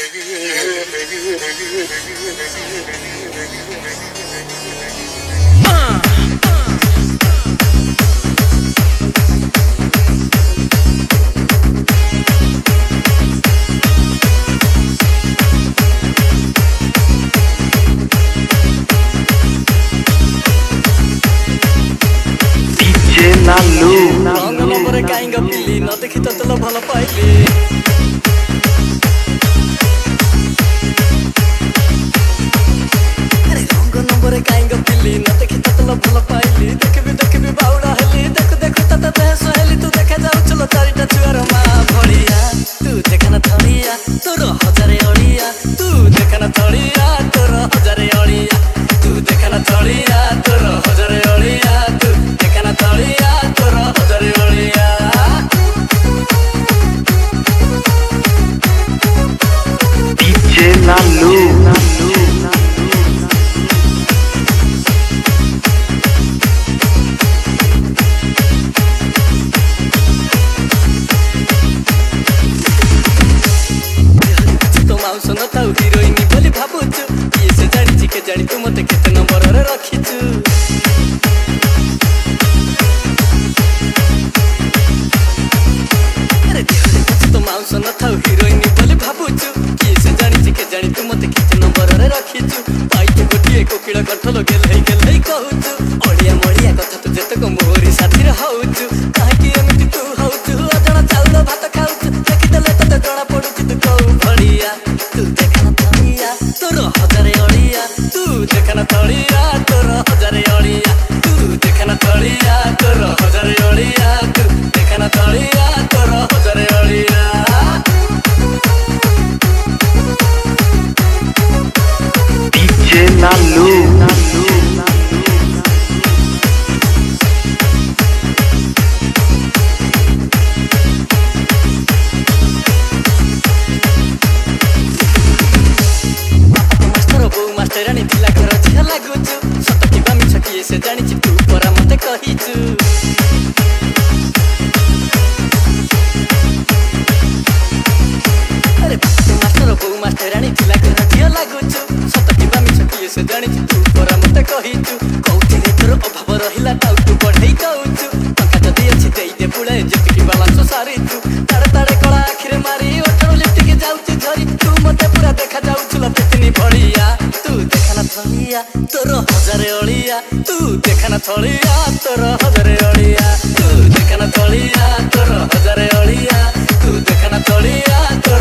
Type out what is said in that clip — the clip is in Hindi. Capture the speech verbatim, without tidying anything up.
रंग नंबर काई गपिली न देखी ततल भल पाइली अरे रंग नंबर काई गपिली न देखी ततल भल पाइली देखबी देखबी बाउडा हेली देख देख तत देह सहेली तू देखा जाऊ चलो चारिटा छुआर माँ भड़िया तू देखना थड़िया तोर हजारे अड़िया तू देखना थड़िया तोर हजारे अड़िया तू देखना थड़िया तोर हजारे अड़िया तू देखना थड़िया तोर हजारे अड़िया डीजे लालू सुन ताऊ हिरोइन बोली भावुचु ये से जानी के जानी तू मते केते नंबर रे रखिचु अरे देहरे कुछ तो माउ सुन ताऊ हिरोइन बोली भावुचु ये से जानी के जानी तू मते केते नंबर रे रखिचु पाई के गोटिए कोकिला कंठ लगे लई के लई कहउचु ओडिया मोडिया कथा तू जते को मोहरी साथी रे हउचु काहे एमिति तू हउचु अजणा चाउल भात खाउचु देखि देले तते जणा पडुचि तू कहू भड़िया तू देखना थड़िया तोर हजारे अड़िया तू देखना थड़िया तोर हजारे अड़िया तू देखना थड़िया तोर हजारे अड़िया तू देखना थड़िया तोर हजारे अड़िया डीजे लालू रानी थिला घर झिया लागुचु सतकी बामी छकी से जानी तू परा मते कहिचु अरे मास्टर बो मास्टर रानी थिला घर झिया लागुचु सतकी बामी छकी से जानी तू परा मते कहिचु कौठी रे तोर अभाव रहिला ताऊ तू बढ़ई कहउचु टका जदी अछि देई दे पुळे जतिकी बालांस सारिचु ताड़े ताड़े कळा आखिरे मारी ओठरो लिपटिके जाउचि झरी तू मते पूरा देखा जाउचु लपेतनी भड़िया थड़िया तोर हजारे अड़िया तू देखना थड़िया तोर हजारे अड़िया तू देखना थड़िया तोर हजारे अड़िया तू देखना थड़िया तोर